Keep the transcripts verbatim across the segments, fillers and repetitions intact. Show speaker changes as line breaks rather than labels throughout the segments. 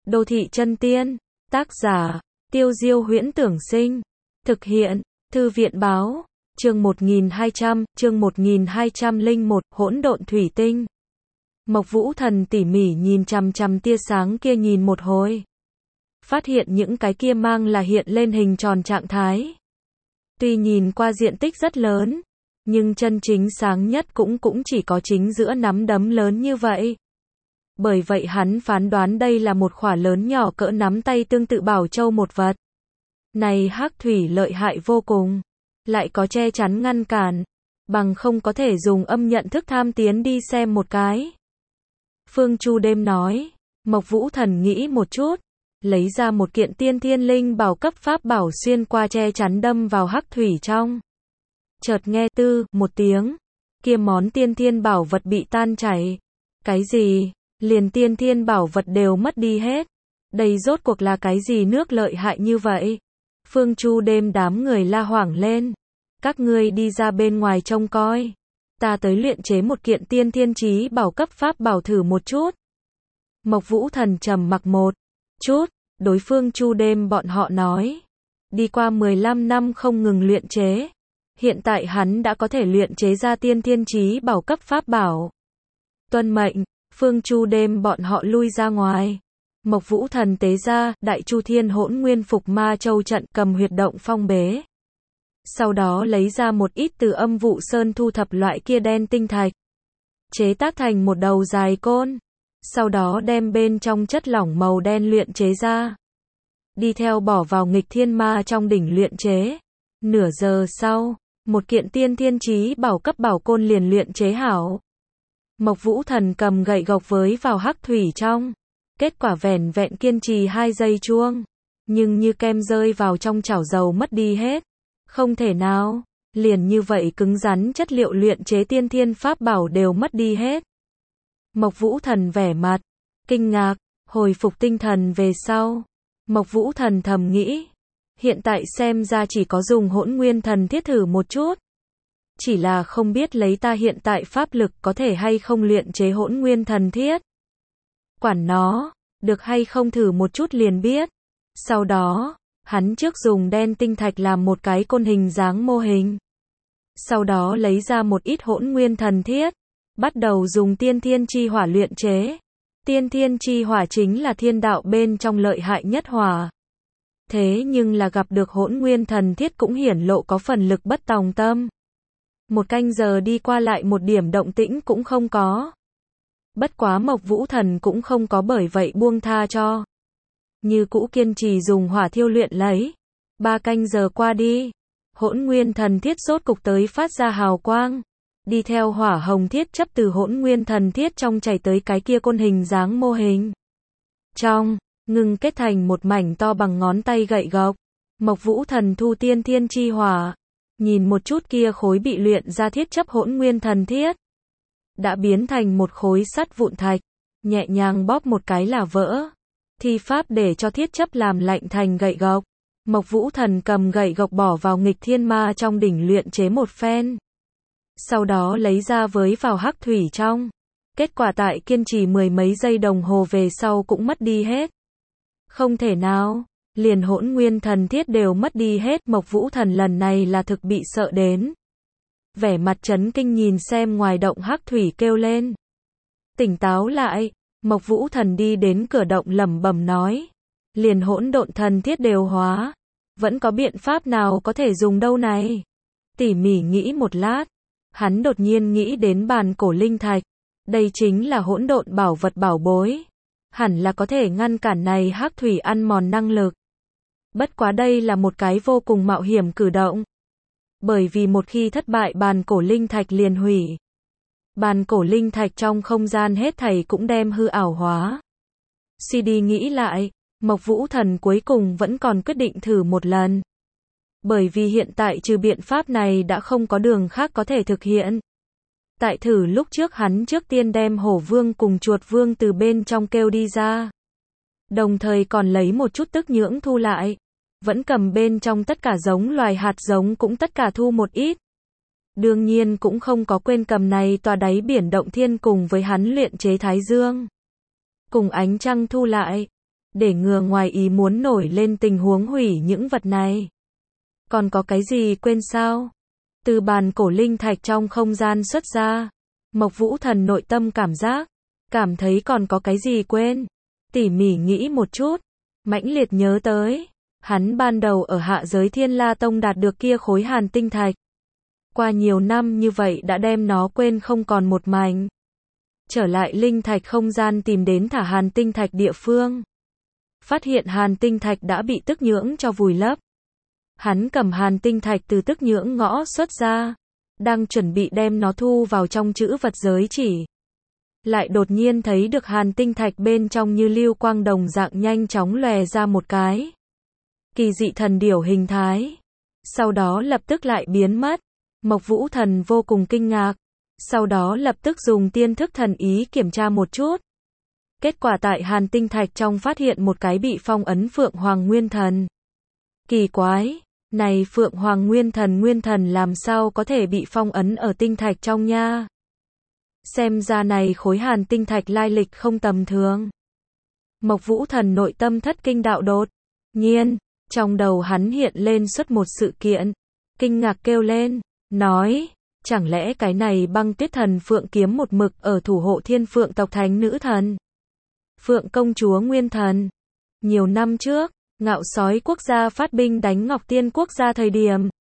Đô thị chân tiên. Tác giả, Tiêu Diêu Huyễn Tưởng Sinh. Thực hiện, Thư viện Báo. Chương một nghìn hai trăm, chương một nghìn hai trăm lẻ một, hỗn độn thủy tinh. Mộc Vũ Thần tỉ mỉ nhìn chằm chằm tia sáng kia nhìn một hồi. Phát hiện những cái kia mang là hiện lên hình tròn trạng thái. Tuy nhìn qua diện tích rất lớn, nhưng chân chính sáng nhất cũng cũng chỉ có chính giữa nắm đấm lớn như vậy. Bởi vậy hắn phán đoán đây là một khỏa lớn nhỏ cỡ nắm tay tương tự bảo châu một vật. Này hắc thủy lợi hại vô cùng, lại có che chắn ngăn cản, bằng không có thể dùng âm nhận thức tham tiến đi xem một cái. Phương Chu đêm nói, Mộc Vũ Thần nghĩ một chút, lấy ra một kiện tiên thiên linh bảo cấp pháp bảo xuyên qua che chắn đâm vào hắc thủy trong. Chợt nghe tư, một tiếng, kia món tiên thiên bảo vật bị tan chảy. Cái gì? Liền tiên thiên bảo vật đều mất đi hết. Đây rốt cuộc là cái gì nước lợi hại như vậy? Phương Chu đêm đám người la hoảng lên. Các ngươi đi ra bên ngoài trông coi. Ta tới luyện chế một kiện tiên thiên chí bảo cấp pháp bảo thử một chút. Mộc Vũ Thần trầm mặc một chút, đối phương Chu đêm bọn họ nói. Đi qua mười lăm năm không ngừng luyện chế. Hiện tại hắn đã có thể luyện chế ra tiên thiên chí bảo cấp pháp bảo. Tuân mệnh, Phương Chu đêm bọn họ lui ra ngoài. Mộc Vũ Thần tế ra, Đại Chu Thiên Hỗn Nguyên Phục Ma Châu trận cầm huyệt động phong bế. Sau đó lấy ra một ít từ âm vụ sơn thu thập loại kia đen tinh thạch. Chế tác thành một đầu dài côn. Sau đó đem bên trong chất lỏng màu đen luyện chế ra. Đi theo bỏ vào nghịch thiên ma trong đỉnh luyện chế. Nửa giờ sau, một kiện tiên thiên chí bảo cấp bảo côn liền luyện chế hảo. Mộc Vũ Thần cầm gậy gộc với vào hắc thủy trong. Kết quả vẻn vẹn kiên trì hai giây chuông. Nhưng như kem rơi vào trong chảo dầu mất đi hết. Không thể nào, liền như vậy cứng rắn chất liệu luyện chế tiên thiên pháp bảo đều mất đi hết. Mộc Vũ Thần vẻ mặt kinh ngạc, hồi phục tinh thần về sau. Mộc Vũ Thần thầm nghĩ, hiện tại xem ra chỉ có dùng hỗn nguyên thần thiết thử một chút. Chỉ là không biết lấy ta hiện tại pháp lực có thể hay không luyện chế hỗn nguyên thần thiết. Quản nó, được hay không thử một chút liền biết. Sau đó, hắn trước dùng đen tinh thạch làm một cái côn hình dáng mô hình. Sau đó lấy ra một ít hỗn nguyên thần thiết. Bắt đầu dùng tiên thiên chi hỏa luyện chế. Tiên thiên chi hỏa chính là thiên đạo bên trong lợi hại nhất hỏa. Thế nhưng là gặp được hỗn nguyên thần thiết cũng hiển lộ có phần lực bất tòng tâm. Một canh giờ đi qua lại một điểm động tĩnh cũng không có. Bất quá Mộc Vũ Thần cũng không có bởi vậy buông tha cho. Như cũ kiên trì dùng hỏa thiêu luyện lấy. Ba canh giờ qua đi. Hỗn nguyên thần thiết rốt cục tới phát ra hào quang. Đi theo hỏa hồng thiết chấp từ hỗn nguyên thần thiết trong chảy tới cái kia côn hình dáng mô hình. Trong, ngừng kết thành một mảnh to bằng ngón tay gậy gộc. Mộc Vũ Thần thu tiên thiên chi hỏa. Nhìn một chút kia khối bị luyện ra thiết chấp hỗn nguyên thần thiết. Đã biến thành một khối sắt vụn thạch. Nhẹ nhàng bóp một cái là vỡ. Thi pháp để cho thiết chấp làm lạnh thành gậy gộc. Mộc Vũ Thần cầm gậy gộc bỏ vào nghịch thiên ma trong đỉnh luyện chế một phen. Sau đó lấy ra với vào hắc thủy trong. Kết quả tại kiên trì mười mấy giây đồng hồ về sau cũng mất đi hết. Không thể nào, liền hỗn nguyên thần thiết đều mất đi hết. Mộc Vũ Thần lần này là thực bị sợ đến. Vẻ mặt chấn kinh nhìn xem ngoài động hắc thủy kêu lên. Tỉnh táo lại, Mộc Vũ Thần đi đến cửa động lẩm bẩm nói. Liền hỗn độn thần thiết đều hóa. Vẫn có biện pháp nào có thể dùng đâu này? Tỉ mỉ nghĩ một lát. Hắn đột nhiên nghĩ đến bàn cổ linh thạch. Đây chính là hỗn độn bảo vật bảo bối. Hẳn là có thể ngăn cản này hắc thủy ăn mòn năng lực. Bất quá đây là một cái vô cùng mạo hiểm cử động. Bởi vì một khi thất bại bàn cổ linh thạch liền hủy. Bàn cổ linh thạch trong không gian hết thảy cũng đem hư ảo hóa. Suy đi nghĩ lại, Mộc Vũ Thần cuối cùng vẫn còn quyết định thử một lần. Bởi vì hiện tại trừ biện pháp này đã không có đường khác có thể thực hiện. Tại thử lúc trước hắn trước tiên đem hổ vương cùng chuột vương từ bên trong kêu đi ra. Đồng thời còn lấy một chút tức nhưỡng thu lại. Vẫn cầm bên trong tất cả giống loài hạt giống cũng tất cả thu một ít. Đương nhiên cũng không có quên cầm này tòa đáy biển động thiên cùng với hắn luyện chế thái dương. Cùng ánh trăng thu lại. để ngừa ngoài ý muốn nổi lên tình huống hủy những vật này. Còn có cái gì quên sao? Từ bàn cổ linh thạch trong không gian xuất ra, Mộc Vũ Thần nội tâm cảm giác, cảm thấy còn có cái gì quên. Tỉ mỉ nghĩ một chút, mãnh liệt nhớ tới, hắn ban đầu ở hạ giới Thiên La Tông đạt được kia khối hàn tinh thạch. Qua nhiều năm như vậy đã đem nó quên không còn một mảnh. Trở lại linh thạch không gian tìm đến thả hàn tinh thạch địa phương. Phát hiện hàn tinh thạch đã bị tức nhưỡng cho vùi lấp. Hắn cầm hàn tinh thạch từ tức nhưỡng ngõ xuất ra, đang chuẩn bị đem nó thu vào trong chữ vật giới chỉ. Lại đột nhiên thấy được hàn tinh thạch bên trong như lưu quang đồng dạng nhanh chóng lòe ra một cái kỳ dị thần điểu hình thái. Sau đó lập tức lại biến mất. Mộc Vũ Thần vô cùng kinh ngạc. Sau đó lập tức dùng tiên thức thần ý kiểm tra một chút. Kết quả tại hàn tinh thạch trong phát hiện một cái bị phong ấn Phượng Hoàng Nguyên Thần. Kỳ quái, này Phượng Hoàng Nguyên Thần Nguyên Thần làm sao có thể bị phong ấn ở tinh thạch trong nha? Xem ra này khối hàn tinh thạch lai lịch không tầm thường. Mộc Vũ Thần nội tâm thất kinh đạo đột nhiên, trong đầu hắn hiện lên xuất một sự kiện, kinh ngạc kêu lên, nói, chẳng lẽ cái này Băng Tuyết Thần Phượng kiếm một mực ở thủ hộ Thiên Phượng tộc thánh nữ thần Phượng công chúa Nguyên Thần. Nhiều năm trước, Ngạo Sói quốc gia phát binh đánh Ngọc Tiên quốc gia thời điểm,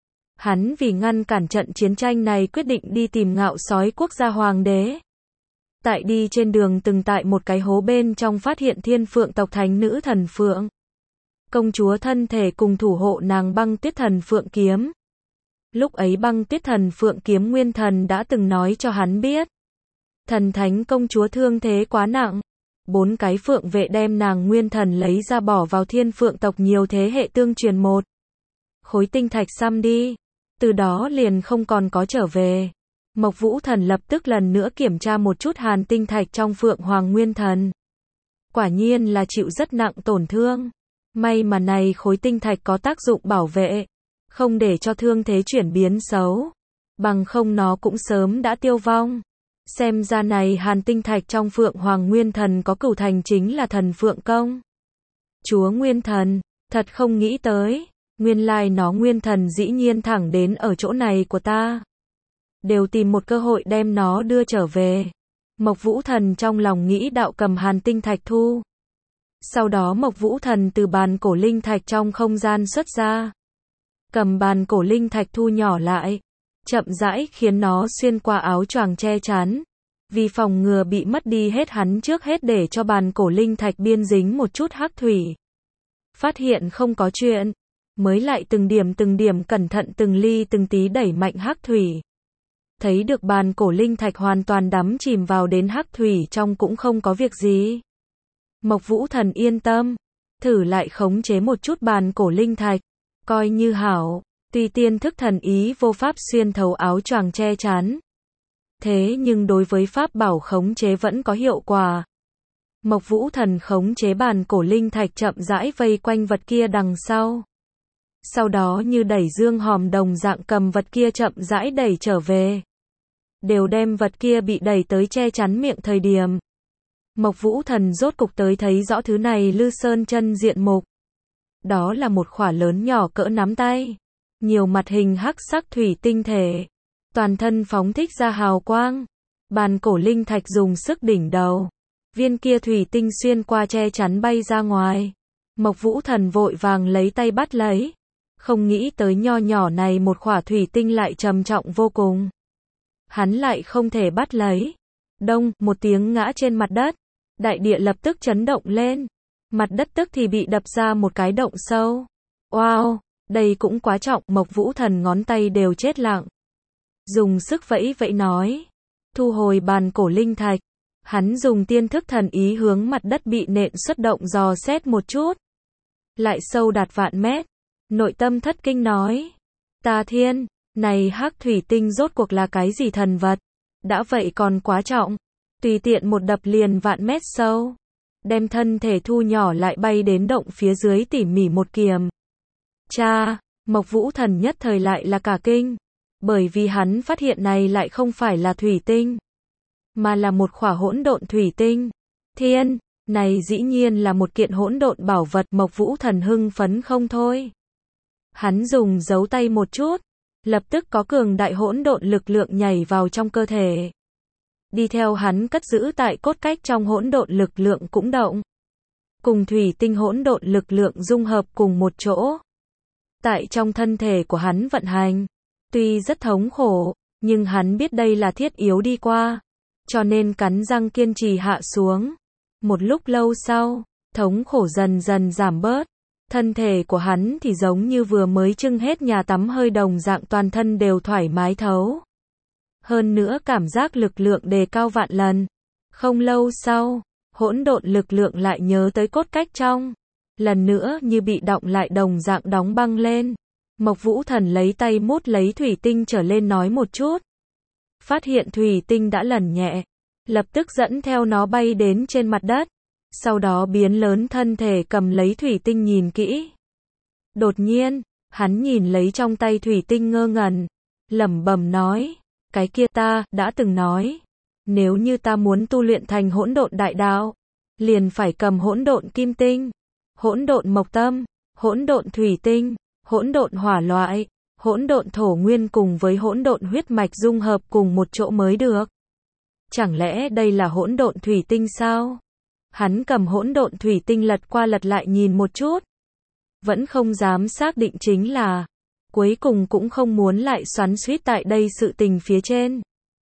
hắn vì ngăn cản trận chiến tranh này quyết định đi tìm Ngạo Sói quốc gia hoàng đế. Tại đi trên đường từng tại một cái hố bên trong phát hiện Thiên Phượng tộc thánh nữ thần Phượng công chúa thân thể cùng thủ hộ nàng Băng Tuyết Thần Phượng kiếm. Lúc ấy Băng Tuyết Thần Phượng kiếm Nguyên Thần đã từng nói cho hắn biết, thần thánh công chúa thương thế quá nặng, bốn cái phượng vệ đem nàng Nguyên Thần lấy ra bỏ vào Thiên Phượng tộc nhiều thế hệ tương truyền một khối tinh thạch xăm đi, từ đó liền không còn có trở về. Mộc Vũ Thần lập tức lần nữa kiểm tra một chút hàn tinh thạch trong Phượng Hoàng Nguyên Thần. Quả nhiên là chịu rất nặng tổn thương. May mà này khối tinh thạch có tác dụng bảo vệ, không để cho thương thế chuyển biến xấu, bằng không nó cũng sớm đã tiêu vong. Xem ra này hàn tinh thạch trong Phượng Hoàng Nguyên Thần có cửu thành chính là thần Phượng công chúa Nguyên Thần, thật không nghĩ tới, nguyên lai nó Nguyên Thần dĩ nhiên thẳng đến ở chỗ này của ta. Đều tìm một cơ hội đem nó đưa trở về. Mộc Vũ Thần trong lòng nghĩ đạo cầm hàn tinh thạch thu. Sau đó Mộc Vũ Thần từ bàn cổ linh thạch trong không gian xuất ra. Cầm bàn cổ linh thạch thu nhỏ lại, chậm rãi khiến nó xuyên qua áo choàng che chắn. Vì phòng ngừa bị mất đi hết hắn trước hết để cho bàn cổ linh thạch biên dính một chút hắc thủy. Phát hiện không có chuyện, mới lại từng điểm từng điểm cẩn thận từng ly từng tí đẩy mạnh hắc thủy. Thấy được bàn cổ linh thạch hoàn toàn đắm chìm vào đến hắc thủy trong cũng không có việc gì. Mộc Vũ Thần yên tâm, thử lại khống chế một chút bàn cổ linh thạch, coi như hảo, tuy tiên thức thần ý vô pháp xuyên thấu áo choàng che chắn. Thế nhưng đối với pháp bảo khống chế vẫn có hiệu quả. Mộc Vũ Thần khống chế bàn cổ linh thạch chậm rãi vây quanh vật kia đằng sau. Sau đó như đẩy dương hòm đồng dạng cầm vật kia chậm rãi đẩy trở về. Đều đem vật kia bị đẩy tới che chắn miệng thời điểm. Mộc Vũ Thần rốt cục tới thấy rõ thứ này Lư Sơn chân diện mục. Đó là một khỏa lớn nhỏ cỡ nắm tay. Nhiều mặt hình hắc sắc thủy tinh thể. Toàn thân phóng thích ra hào quang. Bàn cổ linh thạch dùng sức đỉnh đầu. Viên kia thủy tinh xuyên qua che chắn bay ra ngoài. Mộc Vũ Thần vội vàng lấy tay bắt lấy. Không nghĩ tới nho nhỏ này một khỏa thủy tinh lại trầm trọng vô cùng. Hắn lại không thể bắt lấy. Đông, một tiếng ngã trên mặt đất. Đại địa lập tức chấn động lên. Mặt đất tức thì bị đập ra một cái động sâu. Wow, đây cũng quá trọng. Mộc Vũ Thần ngón tay đều chết lặng. Dùng sức vẫy vẫy nói. Thu hồi bàn cổ linh thạch. Hắn dùng tiên thức thần ý hướng mặt đất bị nện xuất động dò xét một chút. Lại sâu đạt vạn mét. Nội tâm thất kinh nói. Ta thiên, này hắc thủy tinh rốt cuộc là cái gì thần vật? Đã vậy còn quá trọng. Tùy tiện một đập liền vạn mét sâu. Đem thân thể thu nhỏ lại bay đến động phía dưới tỉ mỉ một kiềm. Cha, Mộc Vũ Thần nhất thời lại là cả kinh. Bởi vì hắn phát hiện này lại không phải là thủy tinh. Mà là một khỏa hỗn độn thủy tinh. Thiên, Này dĩ nhiên là một kiện hỗn độn bảo vật, Mộc Vũ Thần hưng phấn không thôi. Hắn dùng dấu tay một chút, lập tức có cường đại hỗn độn lực lượng nhảy vào trong cơ thể. Đi theo hắn cất giữ tại cốt cách trong hỗn độn lực lượng cũng động. Cùng thủy tinh hỗn độn lực lượng dung hợp cùng một chỗ. Tại trong thân thể của hắn vận hành. Tuy rất thống khổ, nhưng hắn biết đây là thiết yếu đi qua. Cho nên cắn răng kiên trì hạ xuống. Một lúc lâu sau, thống khổ dần dần giảm bớt. Thân thể của hắn thì giống như vừa mới trưng hết nhà tắm hơi đồng dạng, toàn thân đều thoải mái thấu. Hơn nữa cảm giác lực lượng đề cao vạn lần. Không lâu sau, hỗn độn lực lượng lại nhớ tới cốt cách trong. Lần nữa như bị động lại đồng dạng đóng băng lên. Mộc Vũ Thần lấy tay mút lấy thủy tinh trở lên nói một chút. Phát hiện thủy tinh đã lẩn nhẹ. Lập tức dẫn theo nó bay đến trên mặt đất. Sau đó biến lớn thân thể cầm lấy thủy tinh nhìn kỹ. Đột nhiên, hắn nhìn lấy trong tay thủy tinh ngơ ngẩn. Lẩm bẩm nói. Cái kia ta đã từng nói. Nếu như ta muốn tu luyện thành hỗn độn đại đạo. Liền phải cầm hỗn độn kim tinh. Hỗn độn mộc tâm. Hỗn độn thủy tinh. Hỗn độn hỏa loại. Hỗn độn thổ nguyên cùng với hỗn độn huyết mạch dung hợp cùng một chỗ mới được. Chẳng lẽ đây là hỗn độn thủy tinh sao? Hắn cầm hỗn độn thủy tinh lật qua lật lại nhìn một chút. Vẫn không dám xác định chính là. Cuối cùng cũng không muốn lại xoắn xuýt tại đây sự tình phía trên.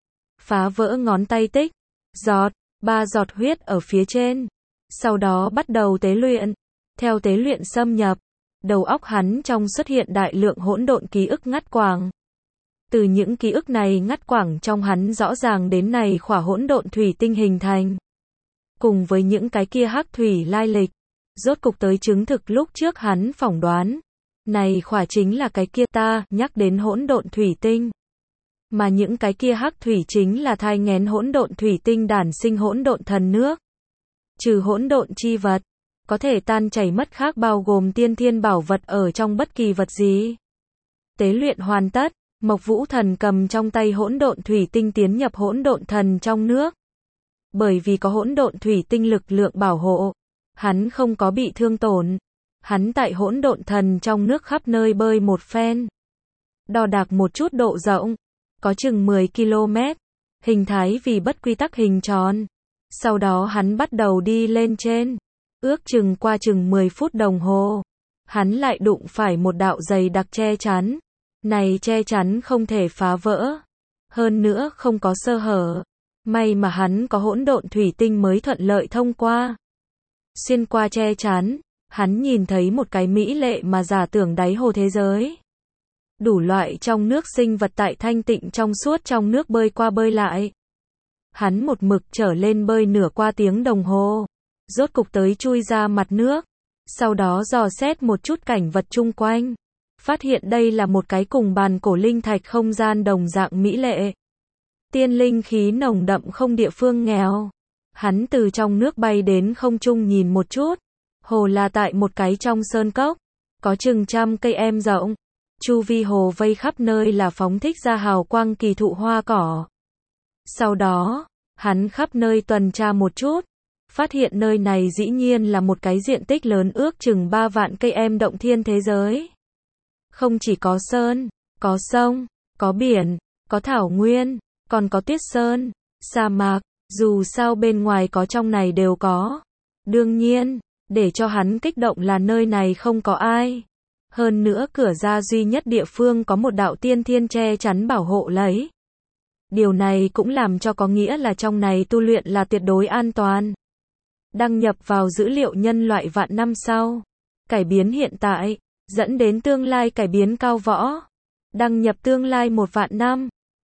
Phá vỡ ngón tay tích. Giọt. Ba giọt huyết ở phía trên. Sau đó bắt đầu tế luyện. Theo tế luyện xâm nhập. Đầu óc hắn trong xuất hiện đại lượng hỗn độn ký ức ngắt quãng. Từ những ký ức này ngắt quãng trong hắn rõ ràng đến này khỏa hỗn độn thủy tinh hình thành. Cùng với những cái kia hắc thủy lai lịch. Rốt cục tới chứng thực lúc trước hắn phỏng đoán. Này khỏa chính là cái kia ta nhắc đến hỗn độn thủy tinh. Mà những cái kia hắc thủy chính là thai nghén hỗn độn thủy tinh đản sinh hỗn độn thần nước. Trừ hỗn độn chi vật. Có thể tan chảy mất khác bao gồm tiên thiên bảo vật ở trong bất kỳ vật gì. Tế luyện hoàn tất, Mộc Vũ Thần cầm trong tay hỗn độn thủy tinh tiến nhập hỗn độn thần trong nước. Bởi vì có hỗn độn thủy tinh lực lượng bảo hộ, hắn không có bị thương tổn. Hắn tại hỗn độn thần trong nước khắp nơi bơi một phen. Đo đạc một chút độ rộng, có chừng mười ki lô mét, hình thái vì bất quy tắc hình tròn. Sau đó hắn bắt đầu đi lên trên. Ước chừng qua chừng mười phút đồng hồ, hắn lại đụng phải một đạo dày đặc che chắn. Này che chắn không thể phá vỡ, hơn nữa không có sơ hở. May mà hắn có hỗn độn thủy tinh mới thuận lợi thông qua. Xuyên qua che chắn, hắn nhìn thấy một cái mỹ lệ mà giả tưởng đáy hồ thế giới. Đủ loại trong nước sinh vật tại thanh tịnh trong suốt trong nước bơi qua bơi lại. Hắn một mực trở lên bơi nửa qua tiếng đồng hồ. Rốt cục tới chui ra mặt nước. Sau đó dò xét một chút cảnh vật chung quanh. Phát hiện đây là một cái cùng bàn cổ linh thạch không gian đồng dạng mỹ lệ. Tiên linh khí nồng đậm không địa phương nghèo. Hắn từ trong nước bay đến không trung nhìn một chút. Hồ là tại một cái trong sơn cốc. Có chừng trăm cây em rộng. Chu vi hồ vây khắp nơi là phóng thích ra hào quang kỳ thụ hoa cỏ. Sau đó, hắn khắp nơi tuần tra một chút. Phát hiện nơi này dĩ nhiên là một cái diện tích lớn ước chừng ba vạn cây em động thiên thế giới. Không chỉ có sơn, có sông, có biển, có thảo nguyên, còn có tuyết sơn, sa mạc, dù sao bên ngoài có trong này đều có. Đương nhiên, để cho hắn kích động là nơi này không có ai. Hơn nữa cửa ra duy nhất địa phương có một đạo tiên thiên che chắn bảo hộ lấy. Điều này cũng làm cho có nghĩa là trong này tu luyện là tuyệt đối an toàn. Đăng nhập vào dữ liệu nhân loại vạn năm sau. Cải biến hiện tại, dẫn đến tương lai cải biến cao võ. Đăng nhập tương lai một vạn năm.